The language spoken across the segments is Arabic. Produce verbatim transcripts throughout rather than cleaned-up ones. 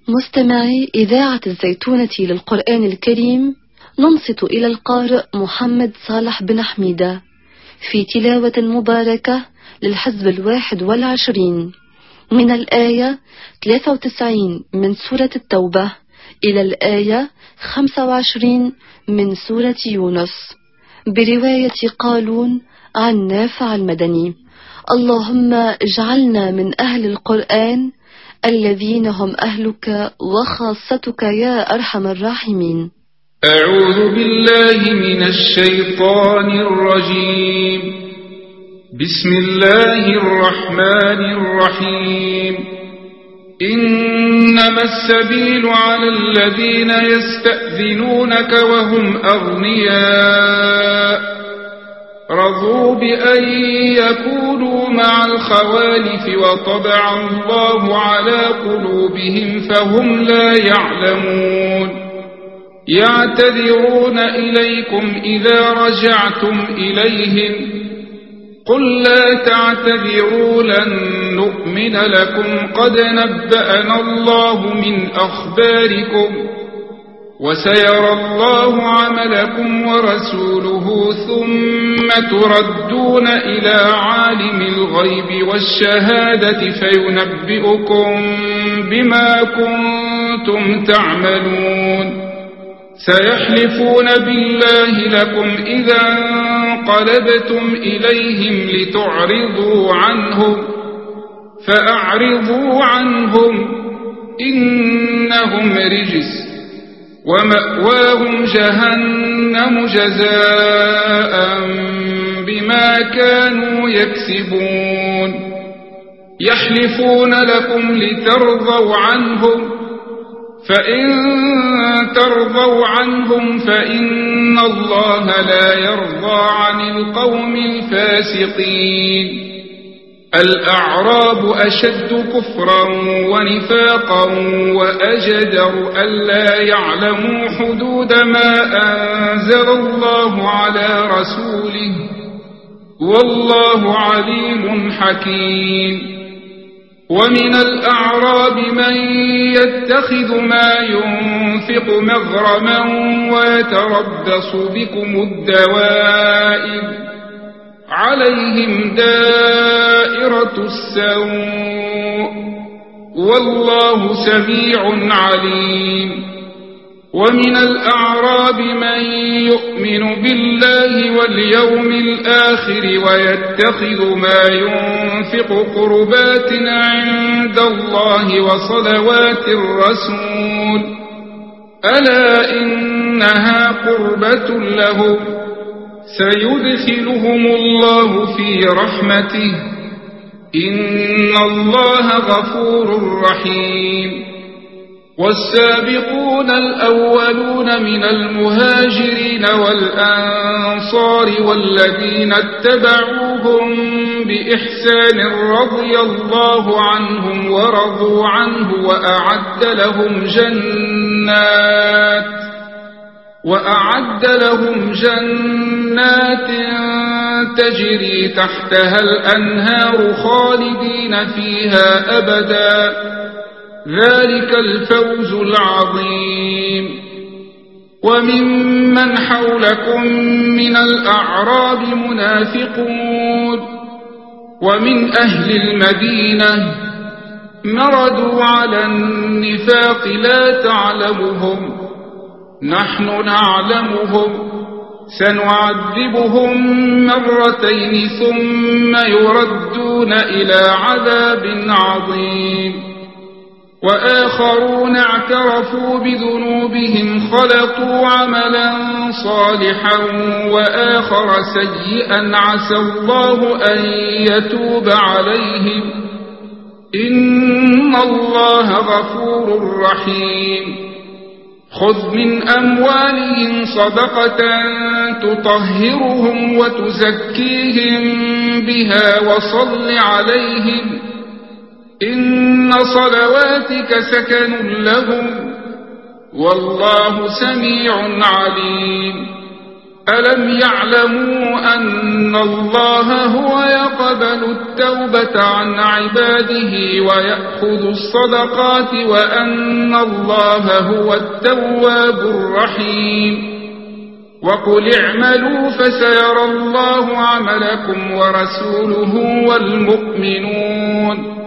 مستمعي إذاعة الزيتونة للقرآن الكريم، ننصت إلى القارئ محمد صالح بن حميدة في تلاوة مباركة للحزب الواحد والعشرين من الآية ثلاثة وتسعين من سورة التوبة إلى الآية خمسة وعشرين من سورة يونس، برواية قالون عن نافع المدني. اللهم اجعلنا من أهل القرآن الذين هم أهلك وخاصتك يا أرحم الراحمين. أعوذ بالله من الشيطان الرجيم. بسم الله الرحمن الرحيم. إنما السبيل على الذين يستأذنونك وهم أغنياء رضوا بأن يكونوا مع الخوالف وطبع الله على قلوبهم فهم لا يعلمون. يعتذرون إليكم إذا رجعتم إليهم قل لا تعتذروا لن نؤمن لكم قد نبأنا الله من أخباركم وسيرى الله عملكم ورسوله ثم تردون إلى عالم الغيب والشهادة فينبئكم بما كنتم تعملون. سيحلفون بالله لكم إذا انقلبتم إليهم لتعرضوا عنهم فأعرضوا عنهم إنهم رجس ومأواهم جهنم جزاء بما كانوا يكسبون. يحلفون لكم لترضوا عنهم فإن ترضوا عنهم فإن الله لا يرضى عن القوم الفاسقين. الأعراب أشد كفرا ونفاقا وأجدر ألا يعلموا حدود ما أنزل الله على رسوله والله عليم حكيم. ومن الأعراب من يتخذ ما ينفق مغرما ويتربص بكم الدوائر عليهم دائرة السوء والله سميع عليم. ومن الأعراب من يؤمن بالله واليوم الآخر ويتخذ ما ينفق قربات عند الله وصلوات الرسول ألا إنها قربة لهم سيدخلهم الله في رحمته إن الله غفور رحيم. والسابقون الأولون من المهاجرين والأنصار والذين اتبعوهم بإحسان رضي الله عنهم ورضوا عنه وأعد لهم جنات وأعد لهم جنات تجري تحتها الأنهار خالدين فيها أبدا ذلك الفوز العظيم. وممن حولكم من الأعراب منافقون ومن أهل المدينة مردوا على النفاق لا تعلمهم نحن نعلمهم سنعذبهم مرتين ثم يردون إلى عذاب عظيم. وآخرون اعترفوا بذنوبهم خلقوا عملا صالحا وآخر سيئا عسى الله أن يتوب عليهم إن الله غفور رحيم. خذ من أموالهم صدقة تطهرهم وتزكيهم بها وصل عليهم إن صلواتك سكن لهم والله سميع عليم. ألم يعلموا أن الله هو يقبل التوبة عن عباده ويأخذ الصدقات وأن الله هو التواب الرحيم وقل اعملوا فسيرى الله عملكم ورسوله والمؤمنون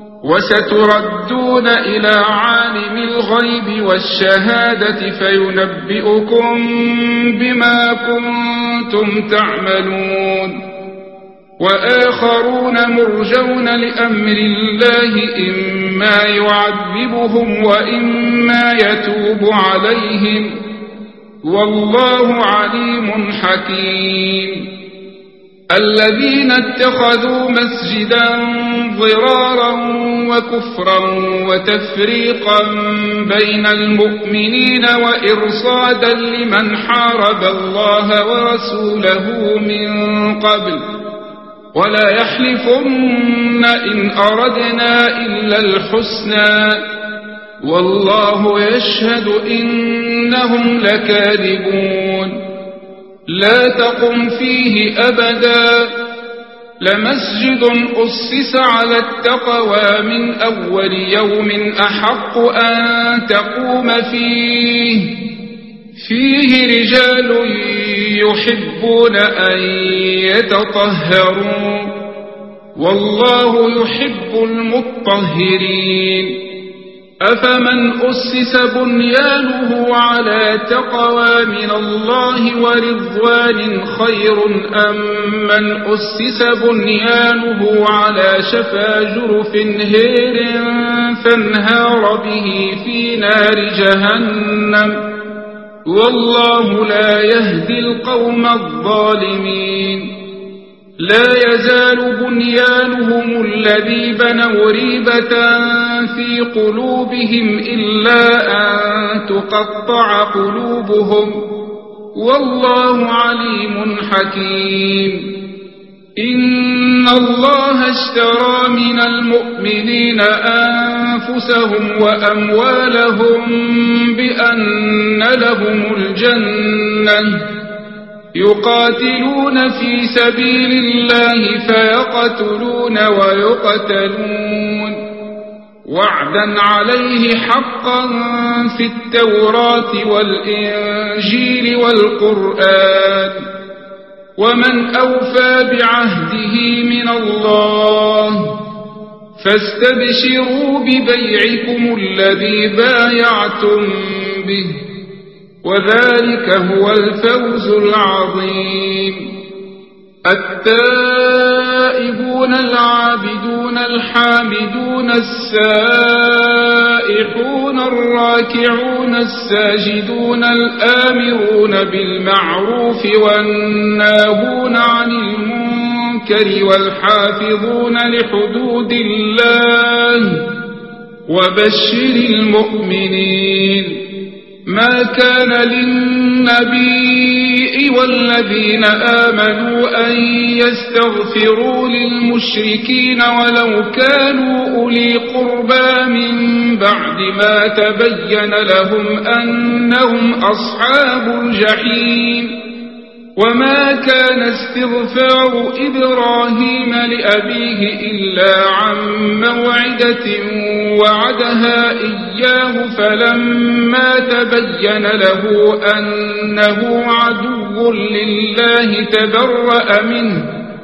وستردون إلى عالم الغيب والشهادة فينبئكم بما كنتم تعملون وآخرون مرجون لأمر الله إما يعذبهم وإما يتوب عليهم والله عليم حكيم الذين اتخذوا مسجدا ضرارا وكفرا وتفريقا بين المؤمنين وإرصادا لمن حارب الله ورسوله من قبل ولا يحلفن إن أردنا إلا الحسنى والله يشهد إنهم لكاذبون لا تقم فيه أبدا لمسجد أسس على التقوى من أول يوم أحق أن تقوم فيه فيه رجال يحبون أن يتطهروا والله يحب المطهرين أفمن أسس بنيانه على تقوى من الله ورضوان خير أم من أسس بنيانه على شفا جرف هير فانهار به في نار جهنم والله لا يهدي القوم الظالمين لا يزال بنيانهم الذي بنوا ريبة في قلوبهم إلا أن تقطع قلوبهم والله عليم حكيم إن الله اشترى من المؤمنين أنفسهم وأموالهم بأن لهم الجنة يقاتلون في سبيل الله فيقتلون ويقتلون وعدا عليه حقا في التوراة والإنجيل والقرآن ومن أوفى بعهده من الله فاستبشروا ببيعكم الذي بايعتم به وذلك هو الفوز العظيم التائبون العابدون الحامدون السائحون الراكعون الساجدون الآمرون بالمعروف والناهون عن المنكر والحافظون لحدود الله وبشر المؤمنين ما كان للنبي والذين آمنوا أن يستغفروا للمشركين ولو كانوا أولي قربى من بعد ما تبين لهم أنهم أصحاب الجحيم وما كان استغفار إبراهيم لأبيه إلا عن موعدة وعدها إياه فلما تبين له أنه عدو لله تبرأ منه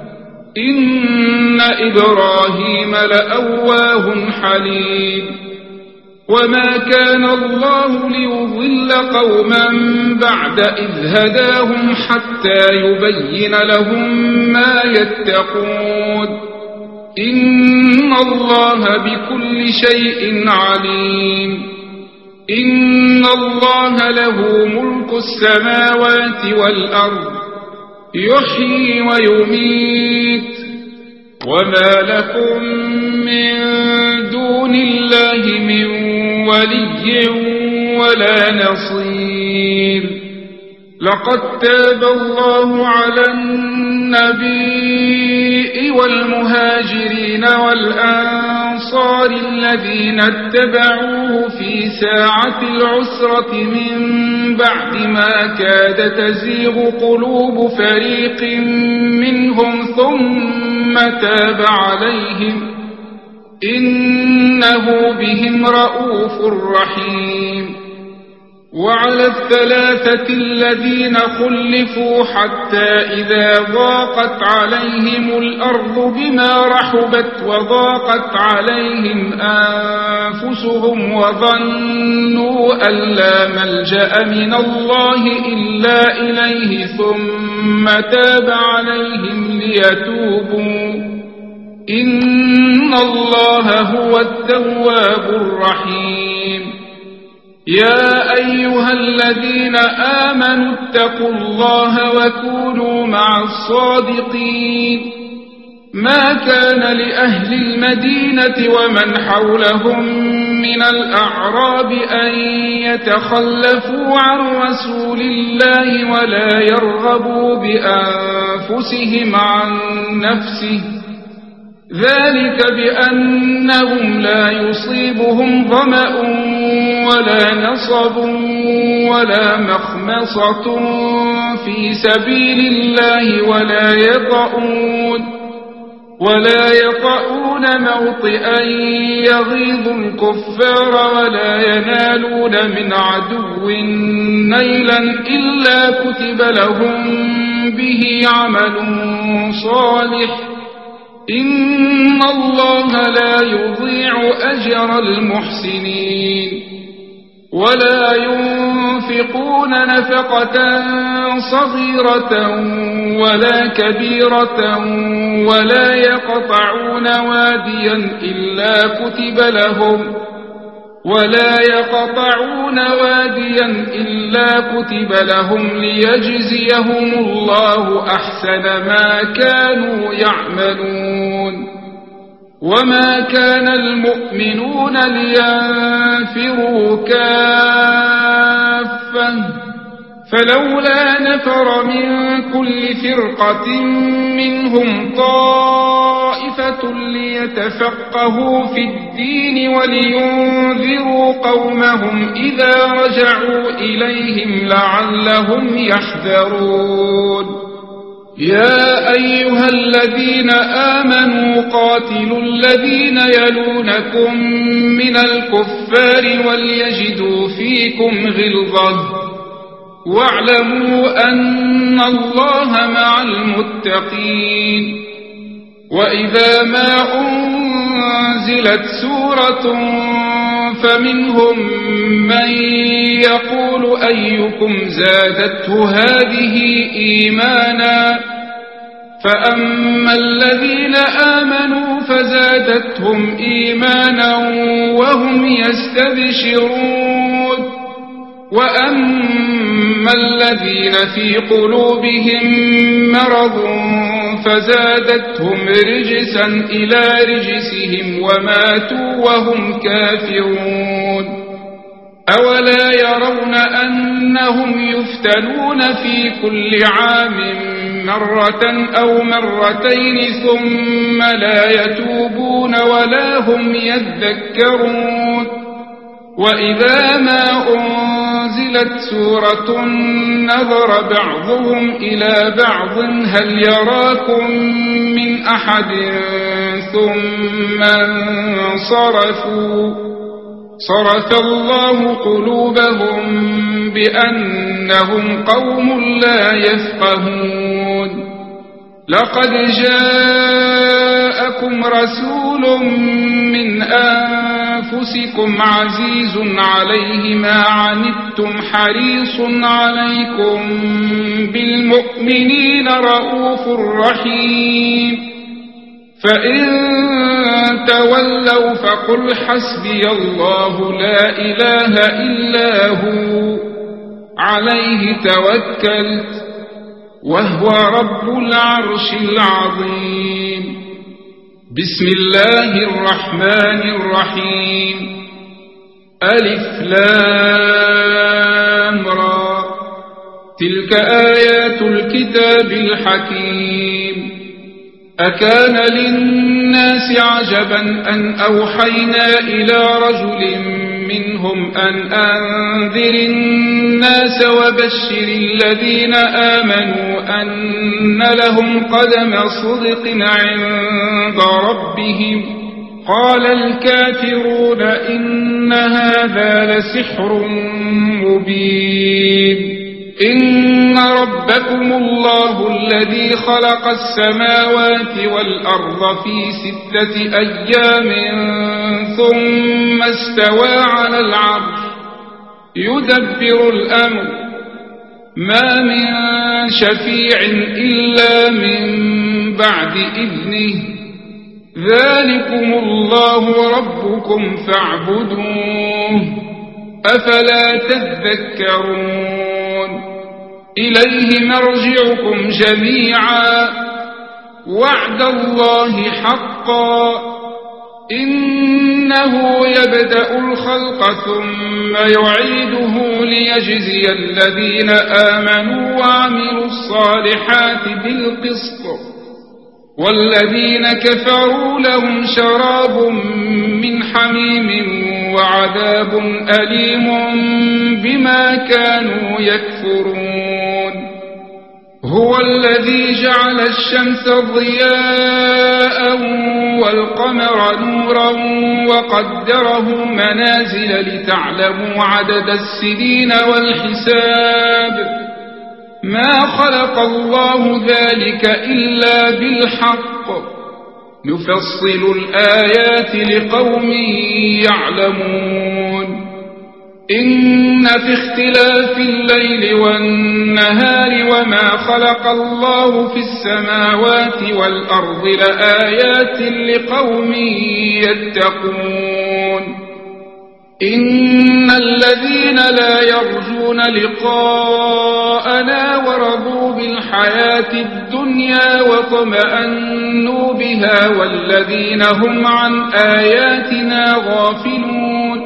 إن إبراهيم لأواه حليم وما كان الله ليضل قوما بعد إذ هداهم حتى يبين لهم ما يتقون إن الله بكل شيء عليم إن الله له ملك السماوات والأرض يحيي ويميت وما لكم من دون الله من ولي ولا نصير لقد تاب الله على النبي والمهاجرين والأنصار الأنصار الذين اتبعوه في ساعة العسرة من بعد ما كاد تزيغ قلوب فريق منهم ثم تاب عليهم إنه بهم رءوف رحيم. وعلى الثلاثة الذين خلفوا حتى إذا ضاقت عليهم الأرض بما رحبت وضاقت عليهم أنفسهم وظنوا أن لا ملجأ من الله إلا إليه ثم تاب عليهم ليتوبوا إن الله هو التواب الرحيم. يا أيها الذين آمنوا اتقوا الله وكونوا مع الصادقين. ما كان لأهل المدينة ومن حولهم من الأعراب أن يتخلفوا عن رسول الله ولا يرغبوا بأنفسهم عن نفسه ذلك بأنهم لا يصيبهم ظمأ ولا نصب ولا مخمصة في سبيل الله ولا يطؤون ولا يطؤون موطئا يغيظ الكفار ولا ينالون من عدو نيلا إلا كتب لهم به عمل صالح إن الله لا يضيع أجر المحسنين. ولا ينفقون نفقة صغيرة ولا كبيرة ولا يقطعون واديا إلا كتب لهم ولا يقطعون واديا إلا كتب لهم ليجزيهم الله أحسن ما كانوا يعملون. وما كان المؤمنون لينفروا كافة فلولا نفر من كل فرقة منهم طائفة ليتفقهوا في الدين ولينذروا قومهم إذا رجعوا إليهم لعلهم يحذرون. يا أيها الذين آمنوا قاتلوا الذين يلونكم من الكفار وليجدوا فيكم غلظة واعلموا أن الله مع المتقين. وإذا ما أنزلت سورة فمنهم من يقول أيكم زادته هذه إيمانا فأما الذين آمنوا فزادتهم إيمانا وهم يستبشرون وأما الذين في قلوبهم مرض فزادتهم رجسا إلى رجسهم وماتوا وهم كافرون. أولا يرون أنهم يفتنون في كل عام مرة أو مرتين ثم لا يتوبون ولا هم يذكرون. وإذا ما أنزلت سورة نظر بعضهم إلى بعض هل يراكم من أحد ثم انصرفوا صرف الله قلوبهم بأنهم قوم لا يفقهون. لقد جاءكم رسول من أنفسكم عزيز عليه ما عنتم حريص عليكم بالمؤمنين رؤوف رحيم. فإن تولوا فقل حسبي الله لا إله إلا هو عليه توكلت وهو رب العرش العظيم. بسم الله الرحمن الرحيم. ألف لام را تلك آيات الكتاب الحكيم أكان للناس عجبا أن أوحينا إلى رجل منهم أن أنذر الناس وبشر الذين آمنوا أن لهم قدم صدق عند ربهم قال الكافرون إن هذا لسحر مبين إن ربكم الله الذي خلق السماوات والأرض في ستة أيام ثم استوى على العرش يدبر الأمر ما من شفيع إلا من بعد إذنه ذلكم الله ربكم فاعبدوه أفلا تذكرون إليه مرجعكم جميعا وعد الله حقا إنه يبدأ الخلق ثم يعيده ليجزي الذين آمنوا وعملوا الصالحات بالقسط والذين كفروا لهم شراب من حميم وعذاب أليم بما كانوا يكفرون هو الذي جعل الشمس ضياء والقمر نورا وقدره منازل لتعلموا عدد السنين والحساب ما خلق الله ذلك إلا بالحق نفصل الآيات لقوم يعلمون إن في اختلاف الليل والنهار وما خلق الله في السماوات والأرض لآيات لقوم يتقون إن الذين لا يرجون لقاءنا ورضوا بالحياة الدنيا وطمأنوا بها والذين هم عن آياتنا غافلون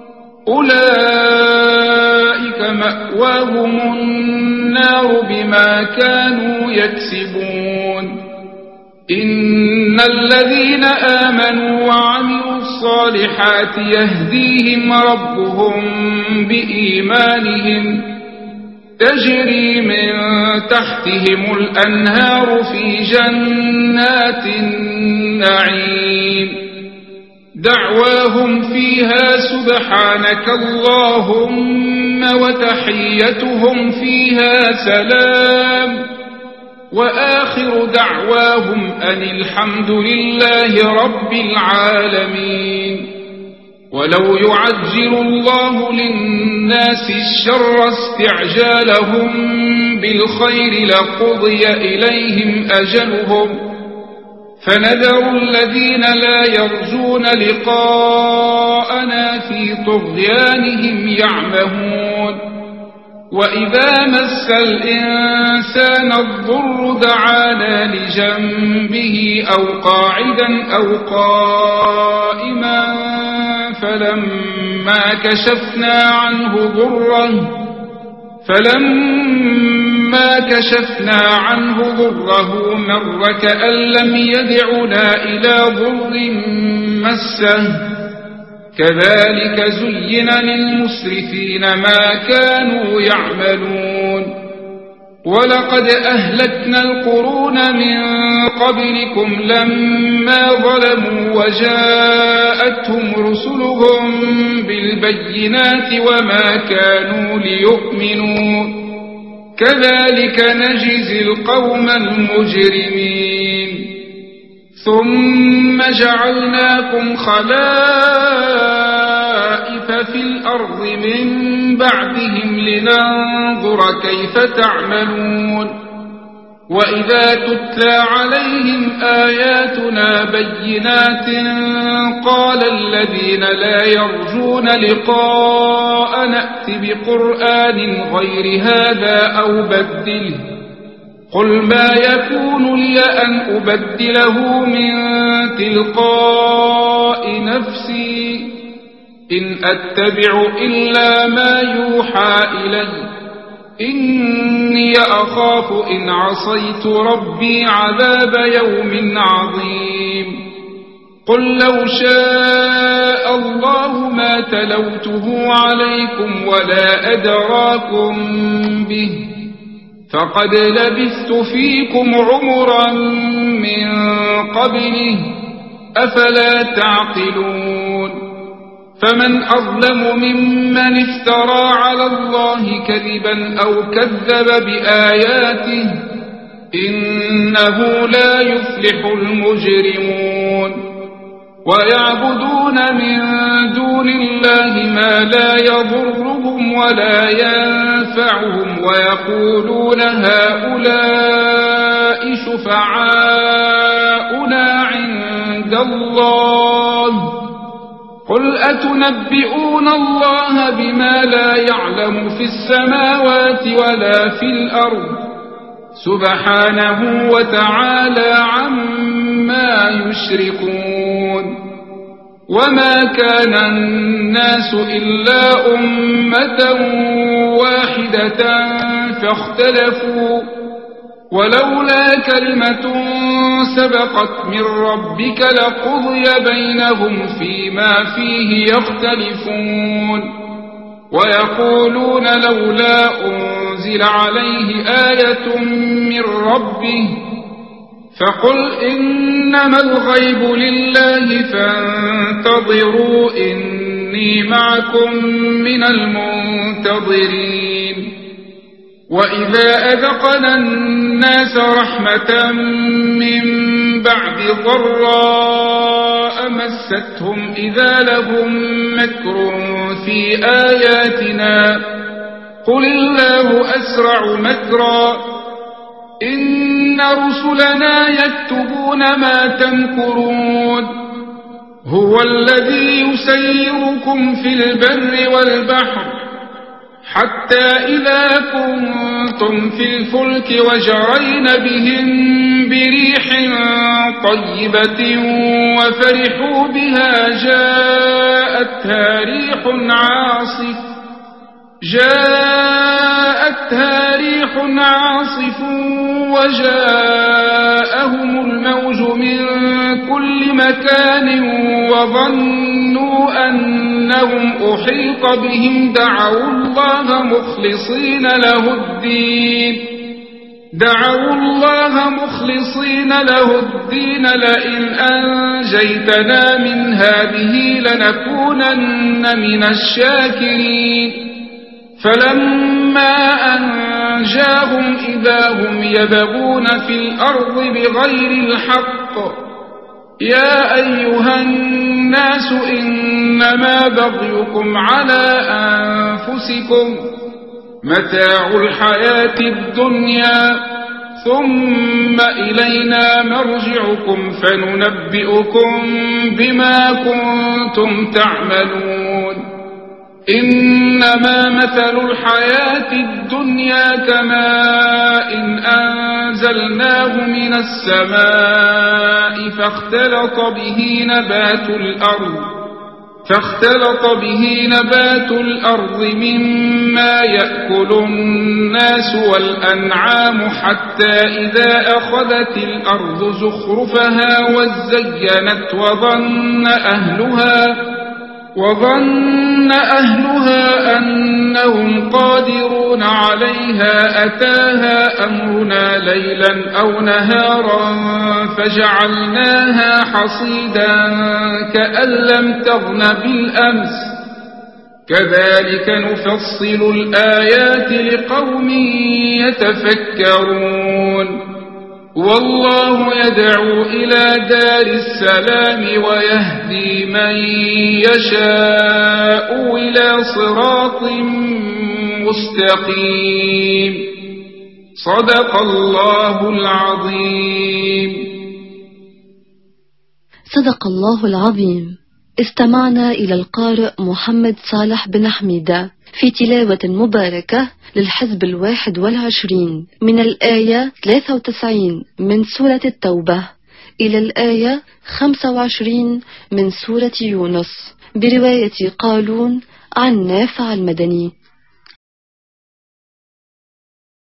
أولئك مأواهم النار بما كانوا يكسبون إن الذين آمنوا وعملوا الصالحات يهديهم ربهم بإيمانهم تجري من تحتهم الأنهار في جنات النعيم دعواهم فيها سبحانك اللهم وتحيتهم فيها سلام وآخر دعواهم أن الحمد لله رب العالمين ولو يعجل الله للناس الشر استعجالهم بالخير لقضي إليهم أجلهم فنذر الذين لا يرجون لقاءنا في طغيانهم يعمهون وإذا مس الإنسان الضر دعانا لجنبه أو قاعدا أو قائما فلما كشفنا عنه ضره فلما كشفنا عنه ضره مر كأن لم يدعنا إلى ضر مسه كذلك زين للمسرفين ما كانوا يعملون ولقد أهلكنا القرون من قبلكم لما ظلموا وجاءتهم رسلهم بالبينات وما كانوا ليؤمنوا كذلك نجزي القوم المجرمين ثم جعلناكم خلائف في الأرض من بعدهم لننظر كيف تعملون وإذا تتلى عليهم آياتنا بينات قال الذين لا يرجون لقاء نأت بقرآن غير هذا أو بدله قل ما يكون لي أن أبدله من تلقاء نفسي إن أتبع إلا ما يوحى إلي إني أخاف إن عصيت ربي عذاب يوم عظيم قل لو شاء الله ما تلوته عليكم ولا أدراكم به فقد لبثت فيكم عمرا من قبله أفلا تعقلون فمن أظلم ممن افترى على الله كذبا أو كذب بآياته إنه لا يفلح المجرمون ويعبدون من دون الله ما لا يضرهم ولا ينفعهم ويقولون هؤلاء شفعاؤنا عند الله قل أتنبئون الله بما لا يعلم في السماوات ولا في الأرض سبحانه وتعالى عما يشركون وما كان الناس إلا أمة واحدة فاختلفوا ولولا كلمة سبقت من ربك لقضي بينهم فيما فيه يختلفون ويقولون لولا أنزل عليه آية من ربه فقل إنما الغيب لله فانتظروا إني معكم من المنتظرين وإذا أذقنا الناس رحمة من بعد ضراء مستهم إذا لهم مكر في آياتنا قل الله أسرع مكرا إن رسلنا يكتبون ما تمكرون هو الذي يسيركم في البر والبحر حتى إذا كنتم في الفلك وجرين بهم بريح طيبة وفرحوا بها جاءتها ريح عاصف جاءتها ريح عاصف وجاءهم الموج من كل مكان وظنوا أنهم أحيط بهم دعوا الله مخلصين له الدين دعوا الله مخلصين له الدين لئن أنجيتنا من هذه لنكونن من الشاكرين فلما أنجاهم إذا هم يبغون في الأرض بغير الحق يا أيها الناس إنما بغيكم على أنفسكم متاع الحياة الدنيا ثم إلينا مرجعكم فننبئكم بما كنتم تعملون إنما مثل الحياة الدنيا كماء إن أنزلناه من السماء فاختلط به نبات الأرض فاختلط به نبات الأرض مما يأكل الناس والأنعام حتى إذا أخذت الأرض زخرفها وزينت وظن أهلها وظن أهلها أنهم قادرون عليها أتاها أمرنا ليلا أو نهارا فجعلناها حصيدا كأن لم تغن بالأمس كذلك نفصل الآيات لقوم يتفكرون والله يدعو إلى دار السلام ويهدي من يشاء إلى صراط مستقيم صدق الله العظيم. صدق الله العظيم. استمعنا إلى القارئ محمد صالح بن حميدة في تلاوة مباركة للحزب الواحد والعشرين من الآية ثلاثة وتسعين من سورة التوبة إلى الآية خمسة وعشرين من سورة يونس برواية قالون عن نافع المدني.